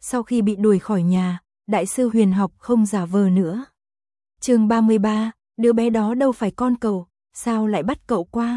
Sau khi bị đuổi khỏi nhà, đại sư Huyền học không giả vờ nữa. Chương 33, đứa bé đó đâu phải con cậu, sao lại bắt cậu qua?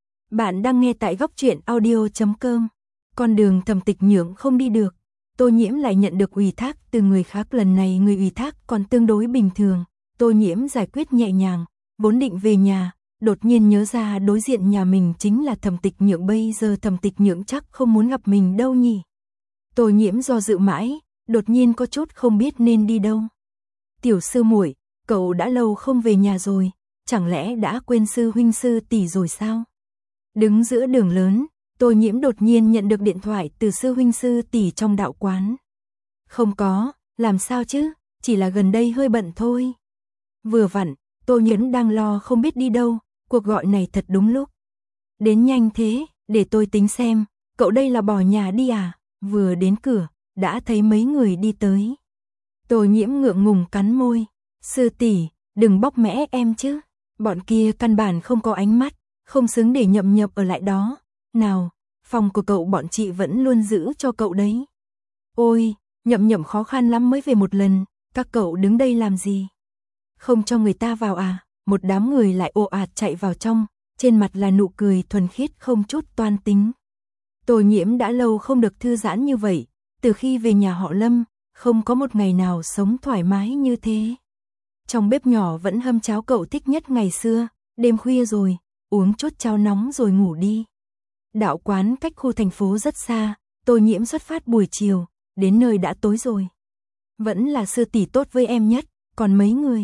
Bạn đang nghe tại Góc Truyện Audio.com. Con đường Thẩm Tịch Nhượng không đi được, Tô Nhiễm lại nhận được ủy thác từ người khác, lần này người ủy thác còn tương đối bình thường, Tô Nhiễm giải quyết nhẹ nhàng, vốn định về nhà, đột nhiên nhớ ra đối diện nhà mình chính là Thẩm Tịch Nhượng, bây giờ Thẩm Tịch Nhượng chắc không muốn gặp mình đâu nhỉ. Tô Nhiễm do dự mãi, đột nhiên có chút không biết nên đi đâu. Tiểu sư muội, cậu đã lâu không về nhà rồi, chẳng lẽ đã quên sư huynh sư tỷ rồi sao? Đứng giữa đường lớn, Tô Nhiễm đột nhiên nhận được điện thoại từ sư huynh sư tỷ trong đạo quán. Không có, làm sao chứ, chỉ là gần đây hơi bận thôi. Vừa vặn, Tô Nhiễm đang lo không biết đi đâu, cuộc gọi này thật đúng lúc. Đến nhanh thế, để tôi tính xem, cậu đây là bỏ nhà đi à? Vừa đến cửa, đã thấy mấy người đi tới. Tô Nhiễm ngượng ngùng cắn môi, sư tỷ, đừng bóc mẽ em chứ, bọn kia căn bản không có ánh mắt, không xứng để Nhậm Nhậm ở lại đó. Nào, phòng của cậu bọn chị vẫn luôn giữ cho cậu đấy. Ôi, Nhậm Nhậm khó khăn lắm mới về một lần, các cậu đứng đây làm gì? Không cho người ta vào à? Một đám người lại ồ ạt chạy vào trong, trên mặt là nụ cười thuần khiết không chút toan tính. Tô Nhiễm đã lâu không được thư giãn như vậy, từ khi về nhà họ Lâm, không có một ngày nào sống thoải mái như thế. Trong bếp nhỏ vẫn hâm cháo cậu thích nhất ngày xưa, đêm khuya rồi, uống chút cháo nóng rồi ngủ đi. Đạo quán cách khu thành phố rất xa, Tô Nhiễm xuất phát buổi chiều, đến nơi đã tối rồi. Vẫn là sư tỷ tốt với em nhất, còn mấy người.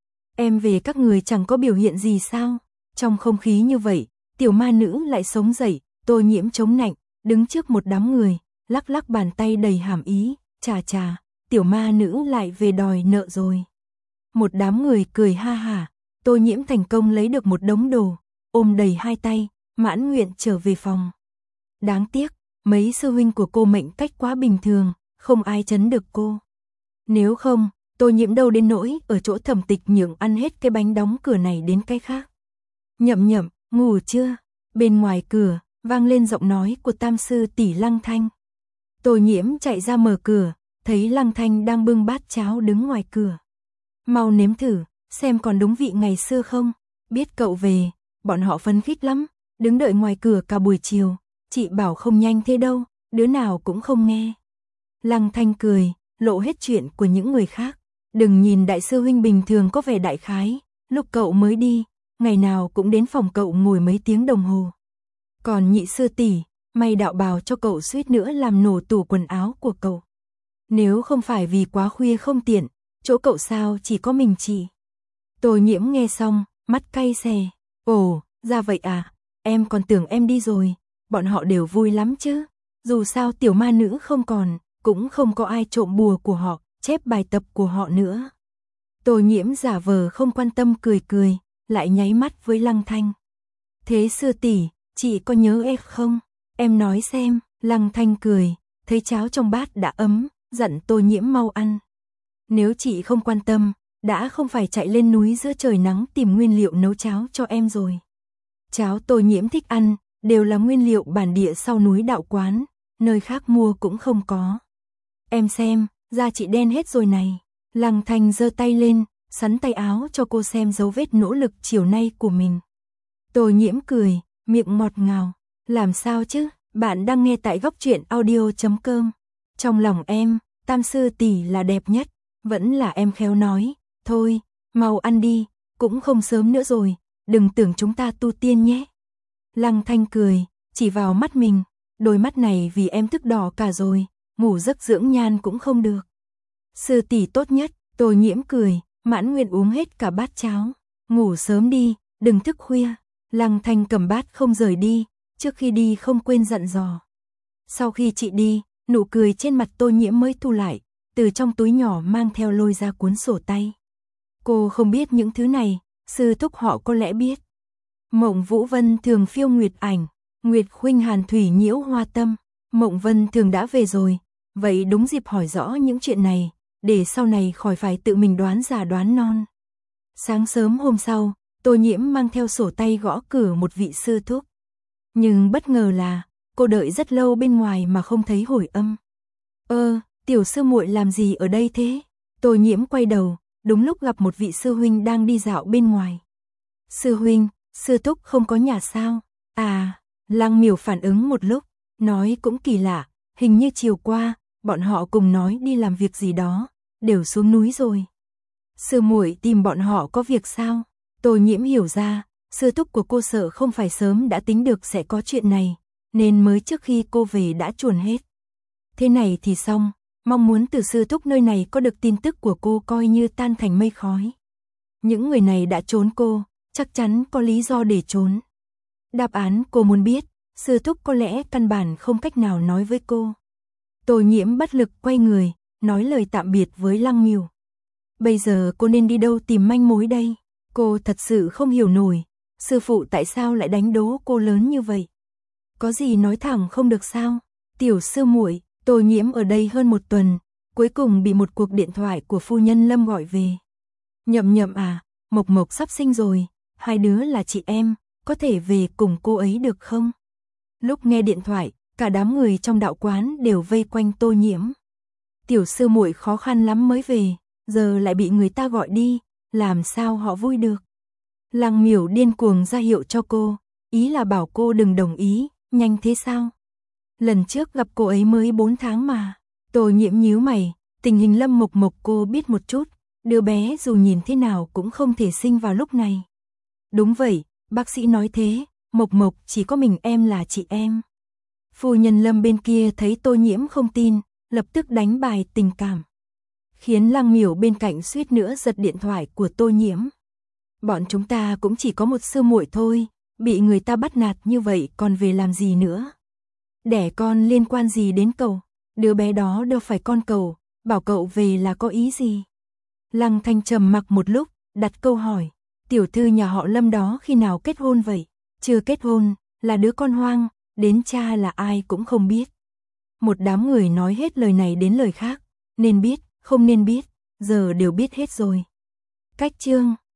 Em về các người chẳng có biểu hiện gì sao? Trong không khí như vậy, tiểu ma nữ lại sống dậy, Tô Nhiễm chống nạnh, đứng trước một đám người, lắc lắc bàn tay đầy hàm ý, chà chà, tiểu ma nữ lại về đòi nợ rồi. Một đám người cười ha hả, Tô Nhiễm thành công lấy được một đống đồ, ôm đầy hai tay, mãn nguyện trở về phòng. Đáng tiếc, mấy sư huynh của cô mệnh cách quá bình thường, không ai trấn được cô. Nếu không, Tô Nhiễm đâu đến nỗi ở chỗ Thẩm Tịch Nhượng ăn hết cái bánh đóng cửa này đến cái khác. Nhậm Nhậm, ngủ chưa? Bên ngoài cửa, vang lên giọng nói của tam sư tỷ Lăng Thanh. Tô Nhiễm chạy ra mở cửa, thấy Lăng Thanh đang bưng bát cháo đứng ngoài cửa. Mau nếm thử, xem còn đúng vị ngày xưa không? Biết cậu về, bọn họ phấn khích lắm, đứng đợi ngoài cửa cả buổi chiều, chị bảo không nhanh thế đâu, đứa nào cũng không nghe. Lăng Thanh cười, lộ hết chuyện của những người khác. Đừng nhìn đại sư huynh bình thường có vẻ đại khái, lúc cậu mới đi, ngày nào cũng đến phòng cậu ngồi mấy tiếng đồng hồ. Còn nhị sư tỷ, may đạo bào cho cậu suýt nữa làm nổ tủ quần áo của cậu. Nếu không phải vì quá khuya không tiện, chỗ cậu sao chỉ có mình chị. Tô Nhiễm nghe xong, mắt cay xè. Ồ, ra vậy à, em còn tưởng em đi rồi, bọn họ đều vui lắm chứ. Dù sao tiểu ma nữ không còn, cũng không có ai trộm bùa của họ, chép bài tập của họ nữa. Tô Nhiễm giả vờ không quan tâm cười cười, lại nháy mắt với Lăng Thanh. Thế sư tỷ, chị có nhớ em không? Em nói xem. Lăng Thanh cười, thấy cháo trong bát đã ấm, dặn Tô Nhiễm mau ăn. Nếu chị không quan tâm, đã không phải chạy lên núi giữa trời nắng tìm nguyên liệu nấu cháo cho em rồi. Cháo Tô Nhiễm thích ăn, đều là nguyên liệu bản địa sau núi đạo quán, nơi khác mua cũng không có. Em xem, da chị đen hết rồi này. Lăng Thanh giơ tay lên, sắn tay áo cho cô xem dấu vết nỗ lực chiều nay của mình. Tô Nhiễm cười, miệng ngọt ngào. Làm sao chứ, bạn đang nghe tại Góc Truyện Audio.com. Trong lòng em, tam sư tỷ là đẹp nhất, vẫn là em khéo nói. Thôi, mau ăn đi, cũng không sớm nữa rồi, đừng tưởng chúng ta tu tiên nhé. Lăng Thanh cười, chỉ vào mắt mình, đôi mắt này vì em thức đỏ cả rồi, ngủ giấc dưỡng nhan cũng không được. Sư tỷ tốt nhất, Tô Nhiễm cười, mãn nguyện uống hết cả bát cháo. Ngủ sớm đi, đừng thức khuya. Lăng Thanh cầm bát không rời đi, trước khi đi không quên dặn dò. Sau khi chị đi, nụ cười trên mặt Tô Nhiễm mới thu lại, từ trong túi nhỏ mang theo lôi ra cuốn sổ tay. Cô không biết những thứ này, sư thúc họ có lẽ biết. Mộng Vũ Vân thường phiêu nguyệt ảnh, Nguyệt Khuynh Hàn thủy nhiễu hoa tâm. Mộng Vân thường đã về rồi, vậy đúng dịp hỏi rõ những chuyện này, để sau này khỏi phải tự mình đoán già đoán non. Sáng sớm hôm sau, Tô Nhiễm mang theo sổ tay gõ cửa một vị sư thúc. Nhưng bất ngờ là, cô đợi rất lâu bên ngoài mà không thấy hồi âm. Tiểu sư muội làm gì ở đây thế? Tô Nhiễm quay đầu, đúng lúc gặp một vị sư huynh đang đi dạo bên ngoài. Sư huynh, sư thúc không có nhà sao? À, Lăng Miểu phản ứng một lúc, nói cũng kỳ lạ, hình như chiều qua, bọn họ cùng nói đi làm việc gì đó, đều xuống núi rồi. Sư muội tìm bọn họ có việc sao? Tô Nhiễm hiểu ra, sư thúc của cô sợ không phải sớm đã tính được sẽ có chuyện này, nên mới trước khi cô về đã chuồn hết. Thế này thì xong, mong muốn từ sư thúc nơi này có được tin tức của cô coi như tan thành mây khói. Những người này đã trốn cô, chắc chắn có lý do để trốn. Đáp án cô muốn biết, sư thúc có lẽ căn bản không cách nào nói với cô. Tô Nhiễm bất lực quay người, nói lời tạm biệt với Lăng Miểu. Bây giờ cô nên đi đâu tìm manh mối đây? Cô thật sự không hiểu nổi, sư phụ tại sao lại đánh đố cô lớn như vậy? Có gì nói thẳng không được sao? Tiểu sư muội, Tô Nhiễm ở đây hơn một tuần, cuối cùng bị một cuộc điện thoại của phu nhân Lâm gọi về. Nhậm Nhậm à, Mộc Mộc sắp sinh rồi, hai đứa là chị em, có thể về cùng cô ấy được không? Lúc nghe điện thoại, cả đám người trong đạo quán đều vây quanh Tô Nhiễm. Tiểu sư muội khó khăn lắm mới về, giờ lại bị người ta gọi đi, làm sao họ vui được? Lăng Miểu điên cuồng ra hiệu cho cô, ý là bảo cô đừng đồng ý, nhanh thế sao? Lần trước gặp cô ấy mới 4 tháng mà. Tô Nhiễm nhíu mày, tình hình Lâm Mộc Mộc cô biết một chút, đứa bé dù nhìn thế nào cũng không thể sinh vào lúc này. Đúng vậy, bác sĩ nói thế, Mộc Mộc chỉ có mình em là chị em. Phu nhân Lâm bên kia thấy Tô Nhiễm không tin, lập tức đánh bài tình cảm. Khiến Lăng Miểu bên cạnh suýt nữa giật điện thoại của Tô Nhiễm. Bọn chúng ta cũng chỉ có một sư muội thôi, bị người ta bắt nạt như vậy còn về làm gì nữa? Đẻ con liên quan gì đến cậu? Đứa bé đó đâu phải con cậu, bảo cậu về là có ý gì? Lăng Thanh trầm mặc một lúc, đặt câu hỏi. Tiểu thư nhà họ Lâm đó khi nào kết hôn vậy? Chưa kết hôn, là đứa con hoang, đến cha là ai cũng không biết. Một đám người nói hết lời này đến lời khác, nên biết, không nên biết, giờ đều biết hết rồi. Cách chương